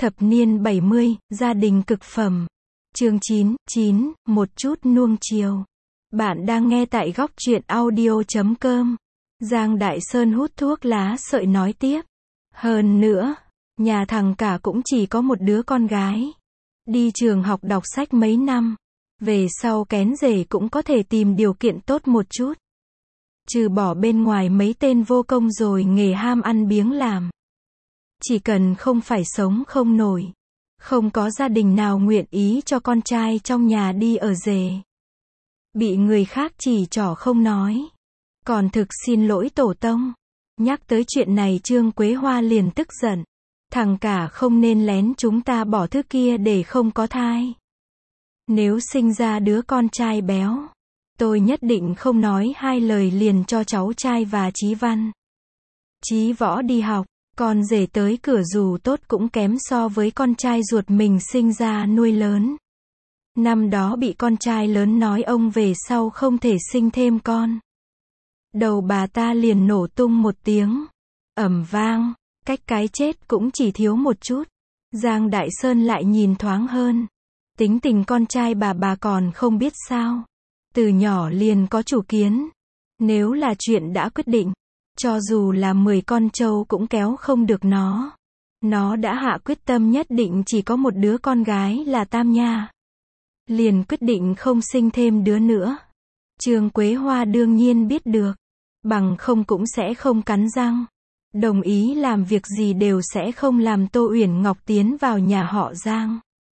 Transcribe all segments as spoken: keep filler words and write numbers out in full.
Thập niên bảy mươi, gia đình cực phẩm. Chương chín, chín, một chút nuông chiều. Bạn đang nghe tại góc truyện audio chấm com. Giang Đại Sơn hút thuốc lá sợi nói tiếp. Hơn nữa, nhà thằng cả cũng chỉ có một đứa con gái. Đi trường học đọc sách mấy năm. Về sau kén rể cũng có thể tìm điều kiện tốt một chút. Trừ bỏ bên ngoài mấy tên vô công rồi nghề ham ăn biếng làm. Chỉ cần không phải sống không nổi. Không có gia đình nào nguyện ý cho con trai trong nhà đi ở rể. Bị người khác chỉ trỏ không nói. Còn thực xin lỗi tổ tông. Nhắc tới chuyện này Trương Quế Hoa liền tức giận. Thằng cả không nên lén chúng ta bỏ thứ kia để không có thai. Nếu sinh ra đứa con trai béo, tôi nhất định không nói hai lời liền cho cháu trai và Chí Văn, Chí Võ đi học. Con rể tới cửa dù tốt cũng kém so với con trai ruột mình sinh ra nuôi lớn. Năm đó bị con trai lớn nói ông về sau không thể sinh thêm con. Đầu bà ta liền nổ tung một tiếng. Ầm vang, cách cái chết cũng chỉ thiếu một chút. Giang Đại Sơn lại nhìn thoáng hơn. Tính tình con trai bà bà còn không biết sao. Từ nhỏ liền có chủ kiến. Nếu là chuyện đã quyết định, cho dù là mười con trâu cũng kéo không được nó. Nó đã hạ quyết tâm nhất định chỉ có một đứa con gái là Tam Nha. Liền quyết định không sinh thêm đứa nữa. Trương Quế Hoa đương nhiên biết được. Bằng không cũng sẽ không cắn răng. Đồng ý làm việc gì đều sẽ không làm Tô Uyển Ngọc tiến vào nhà họ Giang.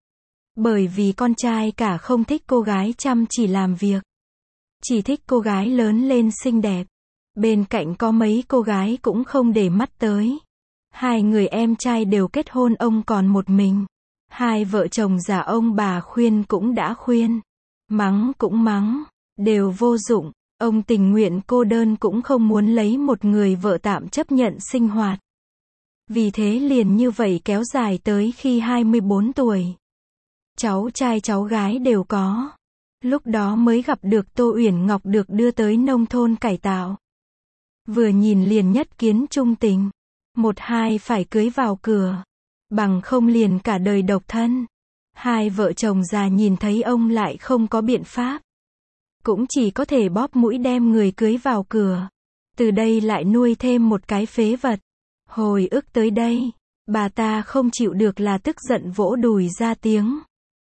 Bởi vì con trai cả không thích cô gái chăm chỉ làm việc. Chỉ thích cô gái lớn lên xinh đẹp. Bên cạnh có mấy cô gái cũng không để mắt tới. Hai người em trai đều kết hôn, ông còn một mình. Hai vợ chồng già ông bà khuyên cũng đã khuyên. Mắng cũng mắng. Đều vô dụng. Ông tình nguyện cô đơn cũng không muốn lấy một người vợ tạm chấp nhận sinh hoạt. Vì thế liền như vậy kéo dài tới khi hai mươi bốn tuổi. Cháu trai cháu gái đều có. Lúc đó mới gặp được Tô Uyển Ngọc được đưa tới nông thôn cải tạo. Vừa nhìn liền nhất kiến trung tình. Một hai phải cưới vào cửa. Bằng không liền cả đời độc thân. Hai vợ chồng già nhìn thấy ông lại không có biện pháp. Cũng chỉ có thể bóp mũi đem người cưới vào cửa. Từ đây lại nuôi thêm một cái phế vật. Hồi ức tới đây, bà ta không chịu được là tức giận vỗ đùi ra tiếng.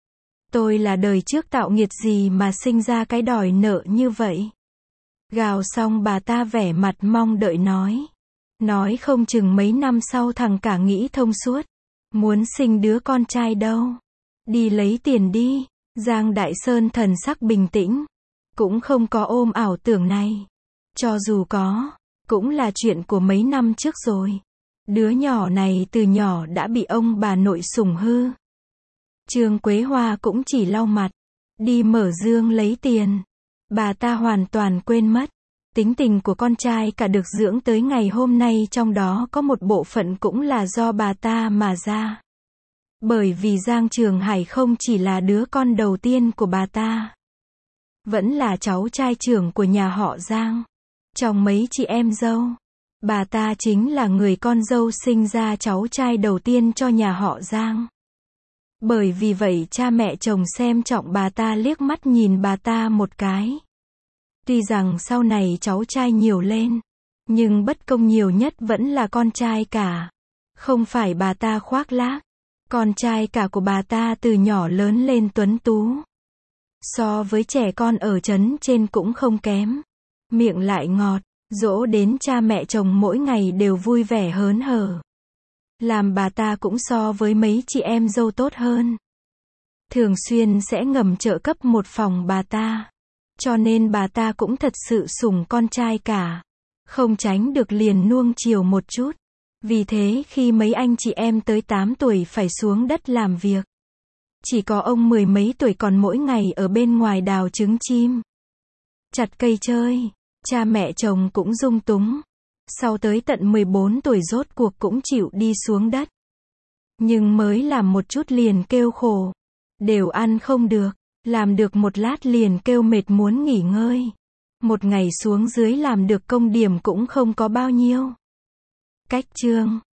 Tôi là đời trước tạo nghiệt gì mà sinh ra cái đòi nợ như vậy. Gào xong bà ta vẻ mặt mong đợi nói. Nói không chừng mấy năm sau thằng cả nghĩ thông suốt. Muốn sinh đứa con trai đâu. Đi lấy tiền đi. Giang Đại Sơn thần sắc bình tĩnh. Cũng không có ôm ảo tưởng này. Cho dù có, cũng là chuyện của mấy năm trước rồi. Đứa nhỏ này từ nhỏ đã bị ông bà nội sủng hư. Trương Quế Hoa cũng chỉ lau mặt. Đi mở dương lấy tiền. Bà ta hoàn toàn quên mất. Tính tình của con trai cả được dưỡng tới ngày hôm nay, trong đó có một bộ phận cũng là do bà ta mà ra. Bởi vì Giang Trường Hải không chỉ là đứa con đầu tiên của bà ta. Vẫn là cháu trai trưởng của nhà họ Giang. Trong mấy chị em dâu, bà ta chính là người con dâu sinh ra cháu trai đầu tiên cho nhà họ Giang. Bởi vì vậy cha mẹ chồng xem trọng bà ta, liếc mắt nhìn bà ta một cái. Tuy rằng sau này cháu trai nhiều lên, nhưng bất công nhiều nhất vẫn là con trai cả. Không phải bà ta khoác lác. Con trai cả của bà ta từ nhỏ lớn lên tuấn tú. So với trẻ con ở trấn trên cũng không kém. Miệng lại ngọt, dỗ đến cha mẹ chồng mỗi ngày đều vui vẻ hớn hở. Làm bà ta cũng so với mấy chị em dâu tốt hơn. Thường xuyên sẽ ngầm trợ cấp một phòng bà ta. Cho nên bà ta cũng thật sự sủng con trai cả. Không tránh được liền nuông chiều một chút. Vì thế khi mấy anh chị em tới tám tuổi phải xuống đất làm việc. Chỉ có ông mười mấy tuổi còn mỗi ngày ở bên ngoài đào trứng chim. Chặt cây chơi. Cha mẹ chồng cũng dung túng. Sau tới tận mười bốn tuổi rốt cuộc cũng chịu đi xuống đất. Nhưng mới làm một chút liền kêu khổ. Đều ăn không được. Làm được một lát liền kêu mệt muốn nghỉ ngơi. Một ngày xuống dưới làm được công điểm cũng không có bao nhiêu. Cách chương